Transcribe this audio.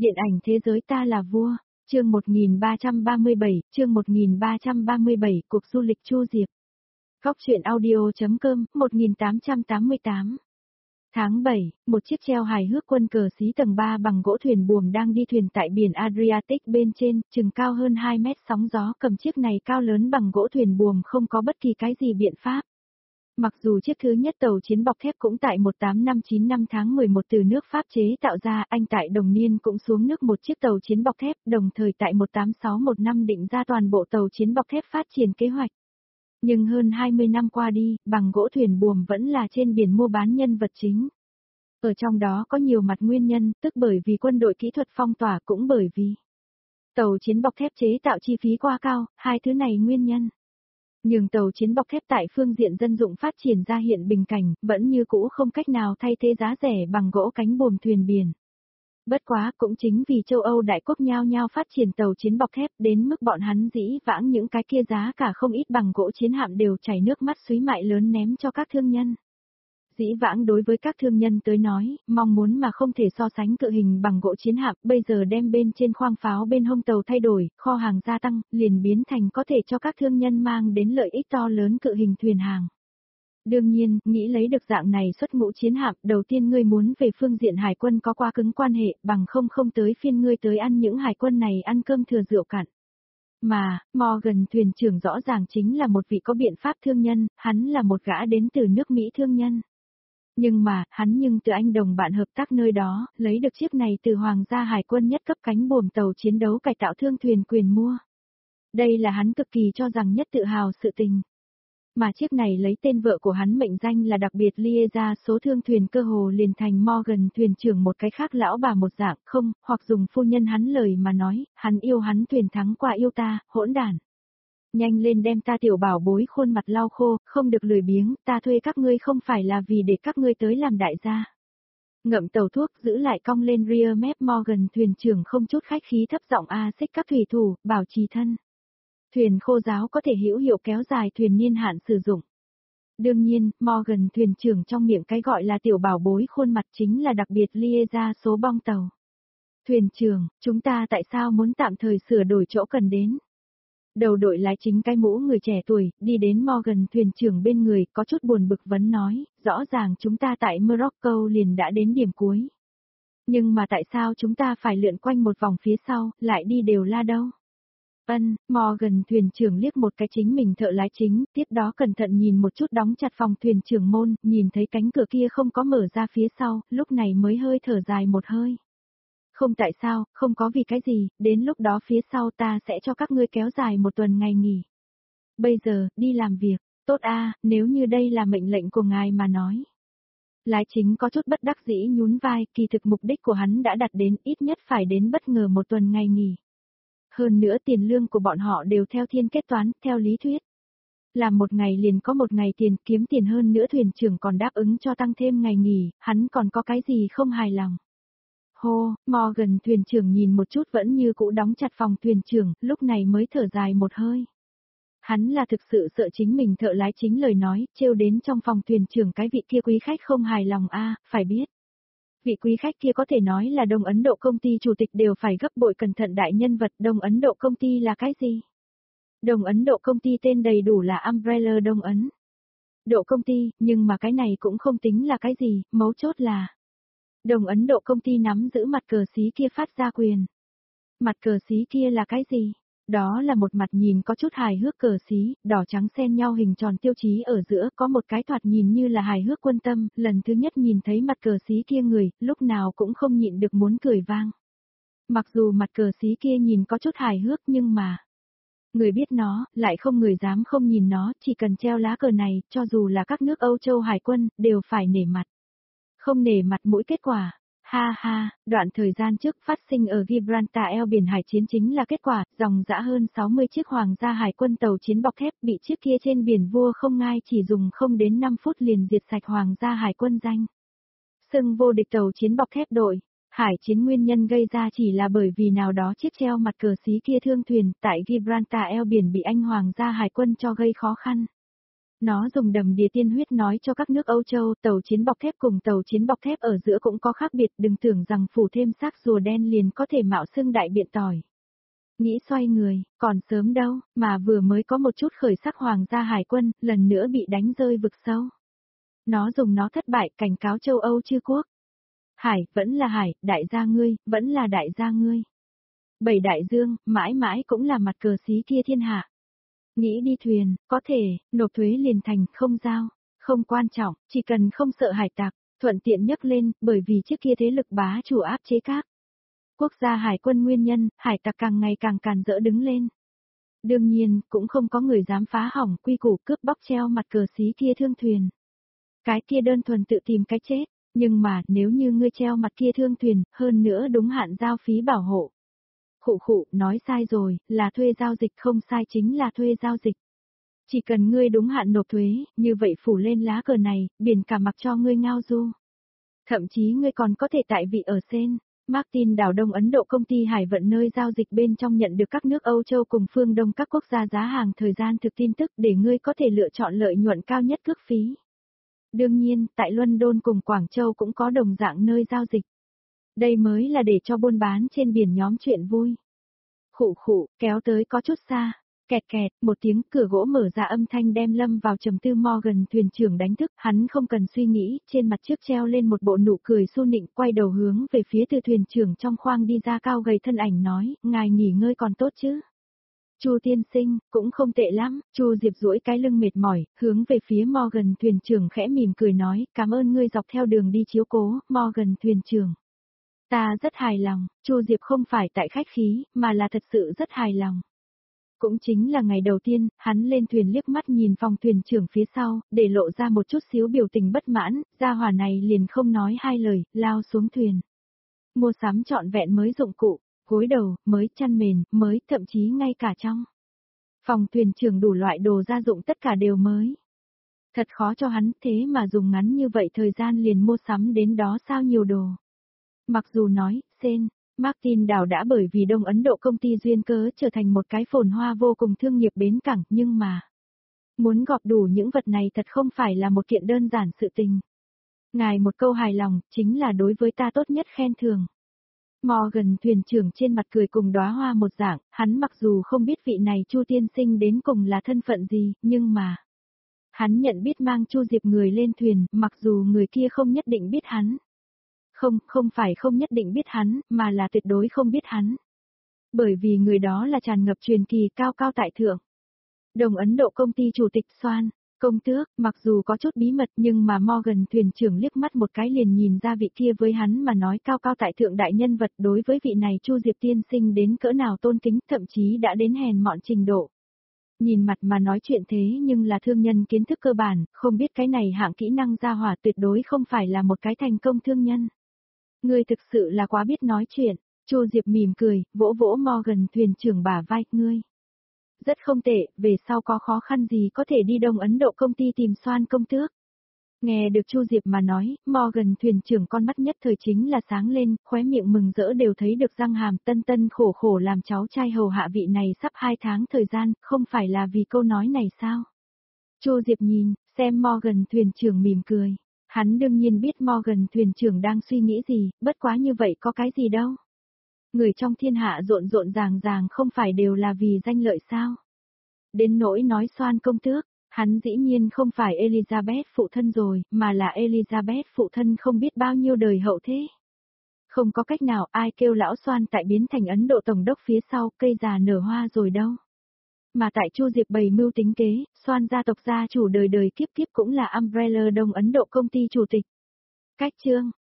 Điện ảnh thế giới ta là vua, chương 1337, cuộc du lịch Chu Diệp. Góc truyện audio.com, 1888. Tháng 7, một chiếc treo hài hước quân cờ xí tầng 3 bằng gỗ thuyền buồm đang đi thuyền tại biển Adriatic bên trên, chừng cao hơn 2 mét sóng gió cầm chiếc này cao lớn bằng gỗ thuyền buồm không có bất kỳ cái gì biện pháp. Mặc dù chiếc thứ nhất tàu chiến bọc thép cũng tại 1859 năm tháng 11 từ nước Pháp chế tạo ra, anh tại đồng niên cũng xuống nước một chiếc tàu chiến bọc thép, đồng thời tại 1861 năm định ra toàn bộ tàu chiến bọc thép phát triển kế hoạch. Nhưng hơn 20 năm qua đi, bằng gỗ thuyền buồm vẫn là trên biển mua bán nhân vật chính. Ở trong đó có nhiều mặt nguyên nhân, tức bởi vì quân đội kỹ thuật phong tỏa, cũng bởi vì tàu chiến bọc thép chế tạo chi phí quá cao, hai thứ này nguyên nhân. Nhưng tàu chiến bọc thép tại phương diện dân dụng phát triển ra hiện bình cảnh, vẫn như cũ không cách nào thay thế giá rẻ bằng gỗ cánh buồm thuyền biển. Bất quá cũng chính vì châu Âu đại quốc nhao nhao phát triển tàu chiến bọc thép đến mức bọn hắn dĩ vãng những cái kia giá cả không ít bằng gỗ chiến hạm đều chảy nước mắt súy mại lớn ném cho các thương nhân. Dĩ vãng đối với các thương nhân tới nói, mong muốn mà không thể so sánh cự hình bằng gỗ chiến hạm, bây giờ đem bên trên khoang pháo bên hông tàu thay đổi, kho hàng gia tăng, liền biến thành có thể cho các thương nhân mang đến lợi ích to lớn cự hình thuyền hàng. Đương nhiên, nghĩ lấy được dạng này xuất ngũ chiến hạm, đầu tiên ngươi muốn về phương diện hải quân có quá cứng quan hệ, bằng không tới phiên ngươi tới ăn những hải quân này ăn cơm thừa rượu cạn. Mà, Morgan thuyền trưởng rõ ràng chính là một vị có biện pháp thương nhân, hắn là một gã đến từ nước Mỹ thương nhân. Nhưng mà, hắn từ anh đồng bạn hợp tác nơi đó, lấy được chiếc này từ Hoàng gia Hải quân nhất cấp cánh buồm tàu chiến đấu cải tạo thương thuyền quyền mua. Đây là hắn cực kỳ cho rằng nhất tự hào sự tình. Mà chiếc này lấy tên vợ của hắn mệnh danh là đặc biệt lia ra số thương thuyền cơ hồ liền thành Morgan thuyền trưởng một cái khác lão bà một dạng không, hoặc dùng phu nhân hắn lời mà nói, hắn yêu hắn thuyền thắng qua yêu ta, hỗn đản. Nhanh lên đem ta tiểu bảo bối khuôn mặt lau khô, không được lười biếng, ta thuê các ngươi không phải là vì để các ngươi tới làm đại gia. Ngậm tàu thuốc giữ lại cong lên rear mép Morgan thuyền trưởng không chút khách khí thấp giọng xích các thủy thủ, bảo trì thân. Thuyền khô giáo có thể hữu hiệu kéo dài thuyền niên hạn sử dụng. Đương nhiên, Morgan thuyền trưởng trong miệng cái gọi là tiểu bảo bối khuôn mặt chính là đặc biệt lia ra số bong tàu. Thuyền trưởng, chúng ta tại sao muốn tạm thời sửa đổi chỗ cần đến? Đầu đội lái chính cái mũ người trẻ tuổi, đi đến Morgan thuyền trưởng bên người, có chút buồn bực vấn nói, rõ ràng chúng ta tại Morocco liền đã đến điểm cuối. Nhưng mà tại sao chúng ta phải lượn quanh một vòng phía sau, lại đi đều la đâu? Morgan thuyền trưởng liếc một cái chính mình thợ lái chính, tiếp đó cẩn thận nhìn một chút đóng chặt phòng thuyền trưởng môn, nhìn thấy cánh cửa kia không có mở ra phía sau, lúc này mới hơi thở dài một hơi. Không tại sao, không có vì cái gì, đến lúc đó phía sau ta sẽ cho các ngươi kéo dài một tuần ngày nghỉ. Bây giờ, đi làm việc, tốt nếu như đây là mệnh lệnh của ngài mà nói. Lái chính có chút bất đắc dĩ nhún vai, kỳ thực mục đích của hắn đã đạt đến ít nhất phải đến bất ngờ một tuần ngày nghỉ. Hơn nữa tiền lương của bọn họ đều theo thiên kết toán, theo lý thuyết. Làm một ngày liền có một ngày tiền, kiếm tiền hơn nữa thuyền trưởng còn đáp ứng cho tăng thêm ngày nghỉ, hắn còn có cái gì không hài lòng. Morgan thuyền trưởng nhìn một chút vẫn như cũ đóng chặt phòng thuyền trưởng, lúc này mới thở dài một hơi. Hắn là thực sự sợ chính mình thợ lái chính lời nói, trêu đến trong phòng thuyền trưởng cái vị kia quý khách không hài lòng phải biết. Vị quý khách kia có thể nói là Đông Ấn Độ công ty chủ tịch đều phải gấp bội cẩn thận đại nhân vật. Đông Ấn Độ công ty là cái gì? Đông Ấn Độ công ty tên đầy đủ là Umbrella Đông Ấn Độ công ty, nhưng mà cái này cũng không tính là cái gì, mấu chốt là Đông Ấn Độ công ty nắm giữ mặt cờ xí kia phát ra quyền. Mặt cờ xí kia là cái gì? Đó là một mặt nhìn có chút hài hước cờ xí, đỏ trắng xen nhau hình tròn tiêu chí ở giữa, có một cái thoạt nhìn như là hài hước quân tâm, lần thứ nhất nhìn thấy mặt cờ xí kia người, lúc nào cũng không nhịn được muốn cười vang. Mặc dù mặt cờ xí kia nhìn có chút hài hước nhưng mà người biết nó, lại không người dám không nhìn nó, chỉ cần treo lá cờ này, cho dù là các nước Âu Châu Hải quân, đều phải nể mặt. Không nể mặt mũi kết quả. Đoạn thời gian trước phát sinh ở Gibraltar eo biển hải chiến chính là kết quả, dòng dã hơn 60 chiếc Hoàng gia Hải quân tàu chiến bọc thép bị chiếc kia trên biển vua không ngai chỉ dùng không đến 5 phút liền diệt sạch Hoàng gia Hải quân danh. Xưng vô địch tàu chiến bọc thép đội, hải chiến nguyên nhân gây ra chỉ là bởi vì nào đó chiếc treo mặt cờ xí kia thương thuyền tại Gibraltar eo biển bị Anh Hoàng gia Hải quân cho gây khó khăn. Nó dùng đầm đìa tiên huyết nói cho các nước Âu Châu, tàu chiến bọc thép cùng tàu chiến bọc thép ở giữa cũng có khác biệt, đừng tưởng rằng phủ thêm xác rùa đen liền có thể mạo xưng đại biện tỏi. Nghĩ xoay người, còn sớm đâu, mà vừa mới có một chút khởi sắc hoàng gia hải quân, lần nữa bị đánh rơi vực sâu. Nó dùng nó thất bại cảnh cáo châu Âu chư quốc. Hải, vẫn là hải, đại gia ngươi, vẫn là đại gia ngươi. Bảy đại dương, mãi mãi cũng là mặt cờ xí kia thiên hạ. Nghĩ đi thuyền, có thể, nộp thuế liền thành, không giao, không quan trọng, chỉ cần không sợ hải tặc, thuận tiện nhấc lên, bởi vì trước kia thế lực bá chủ áp chế các quốc gia hải quân nguyên nhân, hải tặc càng ngày càng càn rỡ đứng lên. Đương nhiên, cũng không có người dám phá hỏng quy củ cướp bóc treo mặt cờ xí kia thương thuyền. Cái kia đơn thuần tự tìm cái chết, nhưng mà nếu như ngươi treo mặt kia thương thuyền, hơn nữa đúng hạn giao phí bảo hộ. Khụ khụ, nói sai rồi, là thuê giao dịch không sai chính là thuê giao dịch. Chỉ cần ngươi đúng hạn nộp thuế, như vậy phủ lên lá cờ này, biển cả mặc cho ngươi ngao du. Thậm chí ngươi còn có thể tại vị ở Sen, Martin đảo Đông Ấn Độ công ty hải vận nơi giao dịch bên trong nhận được các nước Âu Châu cùng phương Đông các quốc gia giá hàng thời gian thực tin tức để ngươi có thể lựa chọn lợi nhuận cao nhất cước phí. Đương nhiên, tại London cùng Quảng Châu cũng có đồng dạng nơi giao dịch. Đây mới là để cho buôn bán trên biển nhóm chuyện vui. Khụ khụ, kéo tới có chút xa. Kẹt kẹt, một tiếng cửa gỗ mở ra âm thanh đem Lâm vào trầm tư. Morgan thuyền trưởng đánh thức, hắn không cần suy nghĩ, trên mặt trước treo lên một bộ nụ cười su nịnh, quay đầu hướng về phía từ thuyền trưởng trong khoang đi ra cao gầy thân ảnh nói, ngài nghỉ ngơi còn tốt chứ. Chu tiên sinh, cũng không tệ lắm. Chu Diệp duỗi cái lưng mệt mỏi, hướng về phía Morgan thuyền trưởng khẽ mỉm cười nói, cảm ơn ngươi dọc theo đường đi chiếu cố, Morgan thuyền trưởng. Ta rất hài lòng, Chu Diệp không phải tại khách khí, mà là thật sự rất hài lòng. Cũng chính là ngày đầu tiên, hắn lên thuyền liếc mắt nhìn phòng thuyền trưởng phía sau, để lộ ra một chút xíu biểu tình bất mãn, gia hỏa này liền không nói hai lời, lao xuống thuyền. Mua sắm trọn vẹn mới dụng cụ, gối đầu, mới chăn mền, mới, thậm chí ngay cả trong phòng thuyền trưởng đủ loại đồ gia dụng tất cả đều mới. Thật khó cho hắn, thế mà dùng ngắn như vậy thời gian liền mua sắm đến đó sao nhiều đồ. Mặc dù nói, Sen, Martin đảo đã bởi vì Đông Ấn Độ công ty duyên cớ trở thành một cái phồn hoa vô cùng thương nghiệp bến cảng, nhưng mà muốn gọp đủ những vật này thật không phải là một kiện đơn giản sự tình. Ngài một câu hài lòng, chính là đối với ta tốt nhất khen thưởng. Morgan thuyền trưởng trên mặt cười cùng đóa hoa một dạng, hắn mặc dù không biết vị này Chu tiên sinh đến cùng là thân phận gì, nhưng mà hắn nhận biết mang Chu Diệp người lên thuyền, mặc dù người kia không nhất định biết hắn. Không phải không nhất định biết hắn, mà là tuyệt đối không biết hắn. Bởi vì người đó là tràn ngập truyền kỳ cao cao tại thượng. Đồng Ấn Độ công ty chủ tịch Soan, công tước, mặc dù có chút bí mật nhưng mà Morgan thuyền trưởng liếc mắt một cái liền nhìn ra vị kia với hắn mà nói cao cao tại thượng đại nhân vật đối với vị này Chu Diệp tiên sinh đến cỡ nào tôn kính, thậm chí đã đến hèn mọn trình độ. Nhìn mặt mà nói chuyện thế nhưng là thương nhân kiến thức cơ bản, không biết cái này hạng kỹ năng gia hỏa tuyệt đối không phải là một cái thành công thương nhân. Ngươi thực sự là quá biết nói chuyện, Chu Diệp mỉm cười, vỗ vỗ Morgan thuyền trưởng bả vai, ngươi. Rất không tệ, về sau có khó khăn gì có thể đi Đông Ấn Độ công ty tìm Soan công tước. Nghe được Chu Diệp mà nói, Morgan thuyền trưởng con mắt nhất thời chính là sáng lên, khóe miệng mừng rỡ đều thấy được răng hàm, tân tân khổ khổ làm cháu trai hầu hạ vị này sắp 2 tháng thời gian, không phải là vì câu nói này sao? Chu Diệp nhìn, xem Morgan thuyền trưởng mỉm cười. Hắn đương nhiên biết Morgan thuyền trưởng đang suy nghĩ gì, bất quá như vậy có cái gì đâu. Người trong thiên hạ rộn rộn ràng ràng không phải đều là vì danh lợi sao. Đến nỗi nói Soan công tước, hắn dĩ nhiên không phải Elizabeth phụ thân rồi, mà là Elizabeth phụ thân không biết bao nhiêu đời hậu thế. Không có cách nào ai kêu lão Soan tại biến thành Ấn Độ tổng đốc phía sau cây già nở hoa rồi đâu. Mà tại Chu Diệp bày mưu tính kế, Soan gia tộc gia chủ đời đời kiếp kiếp cũng là Umbrella Đông Ấn Độ công ty chủ tịch. Cách chương